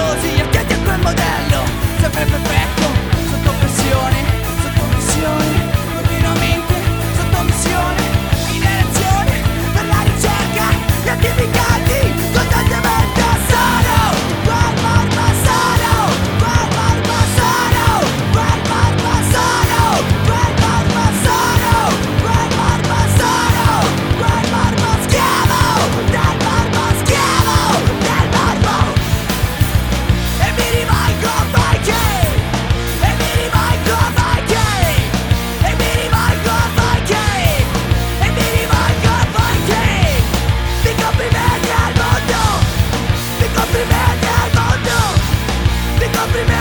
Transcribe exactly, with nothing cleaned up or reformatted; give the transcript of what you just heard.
così attenti a quel modello, sempre perfetto, sotto pressione, sotto pressione, continuamente sotto missione, in elezione, per la ricerca, gli attivicanti, costantemente sono quel marma sono, quel marma sono, quel marma sono, quel marma sono, quel marma sono, quel marma schiavo, del marmo schiavo, del marmo. E mi rivolgo a voi che, e mi rivolgo a voi che, e mi rivolgo a voi che, e mi rivolgo a voi che, mi complimenti al mondo, mi complimenti al mondo, mi complimenti.